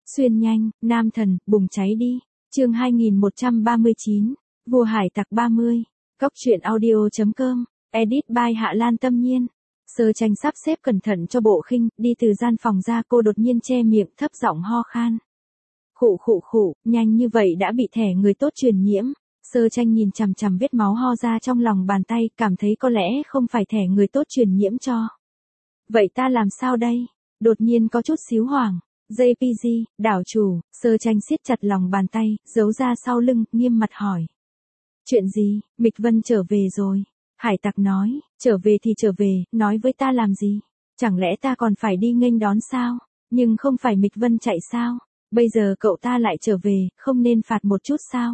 Xuyên nhanh, nam thần, bùng cháy đi. Chương 2139, Vua hải tặc 30. Cốc truyện audio.com. Edit by Hạ Lan Tâm Nhiên. Sơ Tranh sắp xếp cẩn thận cho Bộ Khinh, đi từ gian phòng ra, cô đột nhiên che miệng, thấp giọng ho khan. Khụ, nhanh như vậy đã bị thẻ người tốt truyền nhiễm. Sơ Tranh nhìn chằm chằm vết máu ho ra trong lòng bàn tay, cảm thấy có lẽ không phải thẻ người tốt truyền nhiễm cho. Vậy ta làm sao đây? Đột nhiên có chút xíu hoảng. JPG, đảo chủ, Sơ Tranh siết chặt lòng bàn tay, giấu ra sau lưng, nghiêm mặt hỏi. Chuyện gì? Mịch Vân trở về rồi. Hải tặc nói, trở về thì trở về, nói với ta làm gì? Chẳng lẽ ta còn phải đi nghênh đón sao? Nhưng không phải Mịch Vân chạy sao? Bây giờ cậu ta lại trở về, không nên phạt một chút sao?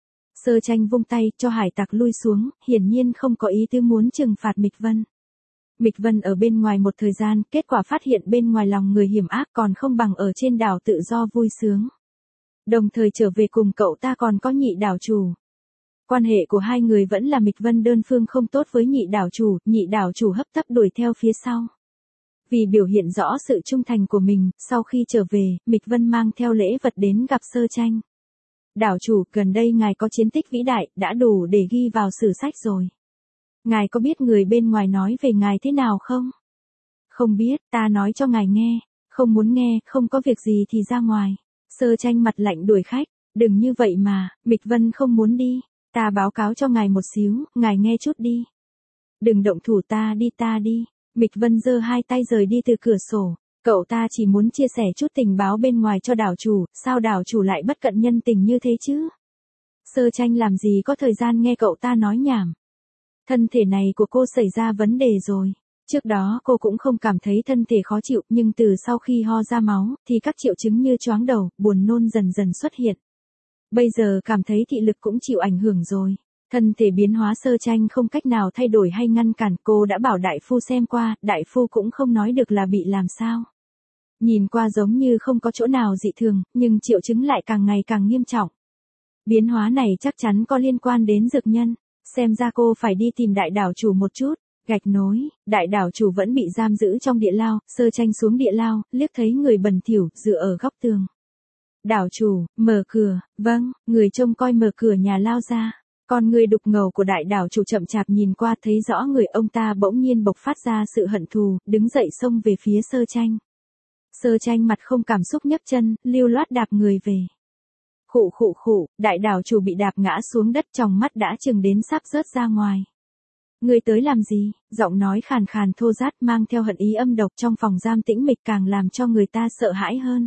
Sơ Tranh vung tay cho hải tặc lui xuống, hiển nhiên không có ý tứ muốn trừng phạt Mịch Vân. Mịch Vân ở bên ngoài một thời gian, kết quả phát hiện bên ngoài lòng người hiểm ác còn không bằng ở trên đảo tự do vui sướng. Đồng thời trở về cùng cậu ta còn có nhị đảo chủ. Quan hệ của hai người vẫn là Mịch Vân đơn phương không tốt với nhị đảo chủ hấp tấp đuổi theo phía sau. Vì biểu hiện rõ sự trung thành của mình, sau khi trở về, Mịch Vân mang theo lễ vật đến gặp Sơ Tranh. Đảo chủ, gần đây ngài có chiến tích vĩ đại, đã đủ để ghi vào sử sách rồi. Ngài có biết người bên ngoài nói về ngài thế nào không? Không biết, ta nói cho ngài nghe, không muốn nghe, không có việc gì thì ra ngoài. Sơ Tranh mặt lạnh đuổi khách, đừng như vậy mà, Mịch Vân không muốn đi, ta báo cáo cho ngài một xíu, ngài nghe chút đi. Đừng động thủ, ta đi. Mịch Vân giơ hai tay rời đi từ cửa sổ, cậu ta chỉ muốn chia sẻ chút tình báo bên ngoài cho đảo chủ, sao đảo chủ lại bất cận nhân tình như thế chứ? Sơ Tranh làm gì có thời gian nghe cậu ta nói nhảm. Thân thể này của cô xảy ra vấn đề rồi. Trước đó cô cũng không cảm thấy thân thể khó chịu, nhưng từ sau khi ho ra máu, thì các triệu chứng như choáng đầu, buồn nôn dần dần xuất hiện. Bây giờ cảm thấy thị lực cũng chịu ảnh hưởng rồi. Thân thể biến hóa Sơ Tranh không cách nào thay đổi hay ngăn cản, cô đã bảo đại phu xem qua, đại phu cũng không nói được là bị làm sao. Nhìn qua giống như không có chỗ nào dị thường, nhưng triệu chứng lại càng ngày càng nghiêm trọng. Biến hóa này chắc chắn có liên quan đến dược nhân. Xem ra cô phải đi tìm đại đảo chủ một chút. Gạch nối, đại đảo chủ vẫn bị giam giữ trong địa lao, Sơ Tranh xuống địa lao, liếc thấy người bẩn thỉu dựa ở góc tường. Đảo chủ, mở cửa, vâng, người trông coi mở cửa nhà lao ra. Con người đục ngầu của đại đảo chủ chậm chạp nhìn qua thấy rõ người ông ta bỗng nhiên bộc phát ra sự hận thù, đứng dậy xông về phía Sơ Tranh. Sơ Tranh mặt không cảm xúc nhấc chân, lưu loát đạp người về. Khụ, đại đảo chủ bị đạp ngã xuống đất, tròng mắt đã chừng đến sắp rớt ra ngoài. Người tới làm gì? Giọng nói khàn khàn thô rát mang theo hận ý âm độc trong phòng giam tĩnh mịch càng làm cho người ta sợ hãi hơn.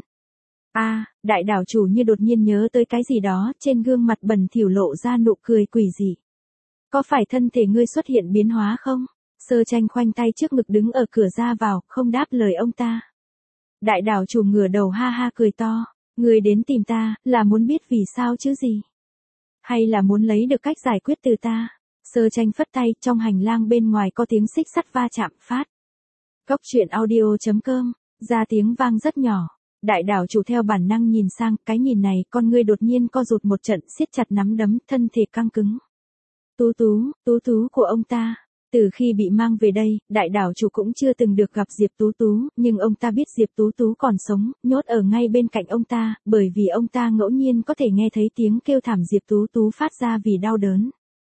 Đại đảo chủ như đột nhiên nhớ tới cái gì đó, trên gương mặt bẩn thỉu lộ ra nụ cười quỷ dị. Có phải thân thể ngươi xuất hiện biến hóa không? Sơ Tranh khoanh tay trước ngực đứng ở cửa ra vào, không đáp lời ông ta. Đại đảo chủ ngửa đầu ha ha cười to. Ngươi đến tìm ta, là muốn biết vì sao chứ gì? Hay là muốn lấy được cách giải quyết từ ta? Sơ Tranh phất tay, trong hành lang bên ngoài có tiếng xích sắt va chạm phát. Cốc truyện audio.com, ra tiếng vang rất nhỏ. Đại đảo chủ theo bản năng nhìn sang, cái nhìn này, con ngươi đột nhiên co rụt một trận, siết chặt nắm đấm, thân thể căng cứng. Tú của ông ta. Từ khi bị mang về đây, đại đảo chủ cũng chưa từng được gặp Diệp Tú, nhưng ông ta biết Diệp Tú còn sống, nhốt ở ngay bên cạnh ông ta, bởi vì ông ta ngẫu nhiên có thể nghe thấy tiếng kêu thảm Diệp Tú phát ra vì đau đớn.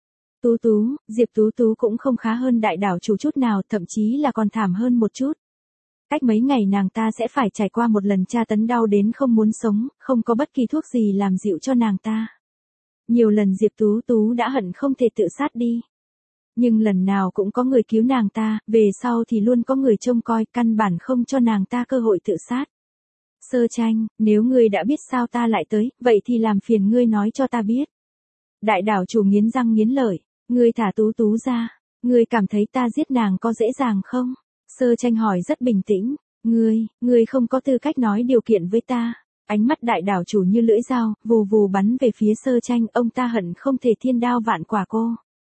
Diệp Tú cũng không khá hơn đại đảo chủ chút nào, thậm chí là còn thảm hơn một chút. Cách mấy ngày nàng ta sẽ phải trải qua một lần tra tấn đau đến không muốn sống, không có bất kỳ thuốc gì làm dịu cho nàng ta. Nhiều lần Diệp Tú đã hận không thể tự sát đi. Nhưng lần nào cũng có người cứu nàng ta, về sau thì luôn có người trông coi, căn bản không cho nàng ta cơ hội tự sát. Sơ Tranh, nếu ngươi đã biết sao ta lại tới, vậy thì làm phiền ngươi nói cho ta biết. Đại đảo chủ nghiến răng nghiến lợi, ngươi thả Tú ra, ngươi cảm thấy ta giết nàng có dễ dàng không? Sơ Tranh hỏi rất bình tĩnh, ngươi không có tư cách nói điều kiện với ta. Ánh mắt đại đảo chủ như lưỡi dao, vù bắn về phía Sơ Tranh, ông ta hận không thể thiên đao vạn quả cô.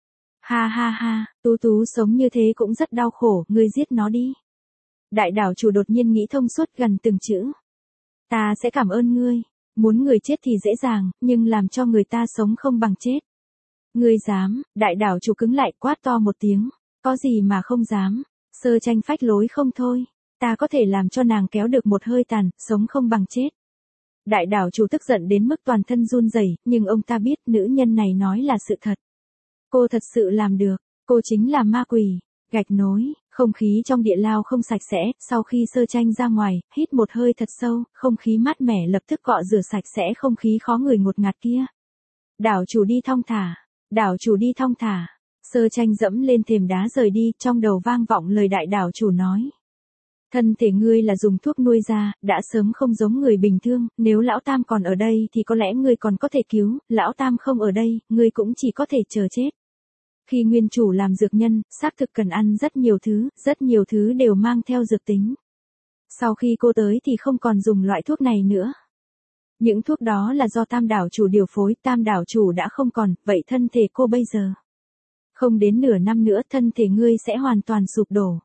Ha, Tú sống như thế cũng rất đau khổ, ngươi giết nó đi. Đại đảo chủ đột nhiên nghĩ thông suốt gần từng chữ. Ta sẽ cảm ơn ngươi, muốn người chết thì dễ dàng, nhưng làm cho người ta sống không bằng chết. Ngươi dám? Đại đảo chủ cứng lại, quát to một tiếng, có gì mà không dám? Sơ Tranh phách lối không thôi, ta có thể làm cho nàng kéo được một hơi tàn, sống không bằng chết. Đại đảo chủ tức giận đến mức toàn thân run rẩy, nhưng ông ta biết nữ nhân này nói là sự thật. Cô thật sự làm được, cô chính là ma quỷ. Gạch nối, không khí trong địa lao không sạch sẽ, sau khi Sơ Tranh ra ngoài, hít một hơi thật sâu, không khí mát mẻ lập tức cọ rửa sạch sẽ không khí khó ngửi ngột ngạt kia. Đảo chủ đi thong thả, đảo chủ đi thong thả. Sơ Tranh dẫm lên thềm đá rời đi, trong đầu vang vọng lời đại đảo chủ nói. Thân thể ngươi là dùng thuốc nuôi ra, đã sớm không giống người bình thường, nếu lão tam còn ở đây thì có lẽ ngươi còn có thể cứu, lão tam không ở đây, ngươi cũng chỉ có thể chờ chết. Khi nguyên chủ làm dược nhân, xác thực cần ăn rất nhiều thứ đều mang theo dược tính. Sau khi cô tới thì không còn dùng loại thuốc này nữa. Những thuốc đó là do tam đảo chủ điều phối, tam đảo chủ đã không còn, vậy thân thể cô bây giờ? Không đến nửa năm nữa thân thể ngươi sẽ hoàn toàn sụp đổ.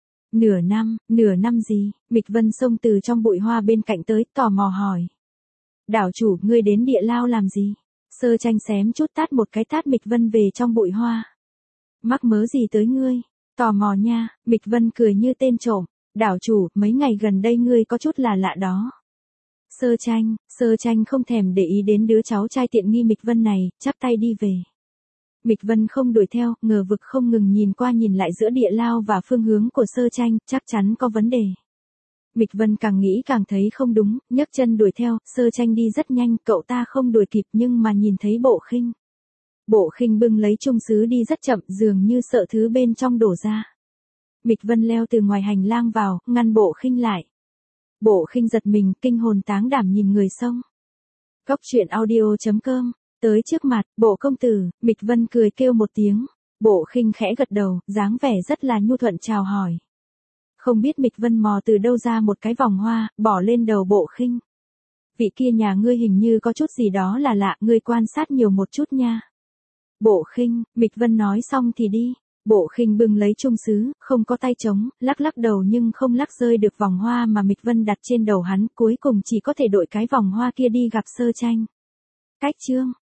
Nửa năm gì? Mịch Vân xông từ trong bụi hoa bên cạnh tới, tò mò hỏi. Đảo chủ, ngươi đến địa lao làm gì? Sơ Tranh xém chút tát một cái tát Mịch Vân về trong bụi hoa. Mắc mớ gì tới ngươi? Tò mò nha, Mịch Vân cười như tên trộm. Đảo chủ, mấy ngày gần đây ngươi có chút là lạ đó. Sơ Tranh không thèm để ý đến đứa cháu trai tiện nghi Mịch Vân này, chắp tay đi về. Mịch Vân không đuổi theo, ngờ vực không ngừng nhìn qua nhìn lại giữa địa lao và phương hướng của Sơ Tranh, chắc chắn có vấn đề. Mịch Vân càng nghĩ càng thấy không đúng, nhấc chân đuổi theo, Sơ Tranh đi rất nhanh, cậu ta không đuổi kịp nhưng mà nhìn thấy Bộ Khinh. Bộ Khinh bưng lấy chung sứ đi rất chậm, dường như sợ thứ bên trong đổ ra. Mịch Vân leo từ ngoài hành lang vào, ngăn Bộ Khinh lại. Bộ Khinh giật mình, kinh hồn táng đảm nhìn người xông. Cóc truyện audio.com. Tới trước mặt, Bộ công tử, Mịch Vân cười kêu một tiếng. Bộ Khinh khẽ gật đầu, dáng vẻ rất là nhu thuận chào hỏi. Không biết Mịch Vân mò từ đâu ra một cái vòng hoa, bỏ lên đầu Bộ Khinh. Vị kia nhà ngươi hình như có chút gì đó là lạ, ngươi quan sát nhiều một chút nha. Bộ Khinh, Mịch Vân nói xong thì đi. Bộ Khinh bưng lấy chung sứ, không có tay trống, lắc lắc đầu nhưng không lắc rơi được vòng hoa mà Mịch Vân đặt trên đầu hắn, cuối cùng chỉ có thể đội cái vòng hoa kia đi gặp Sơ Tranh. Cách chương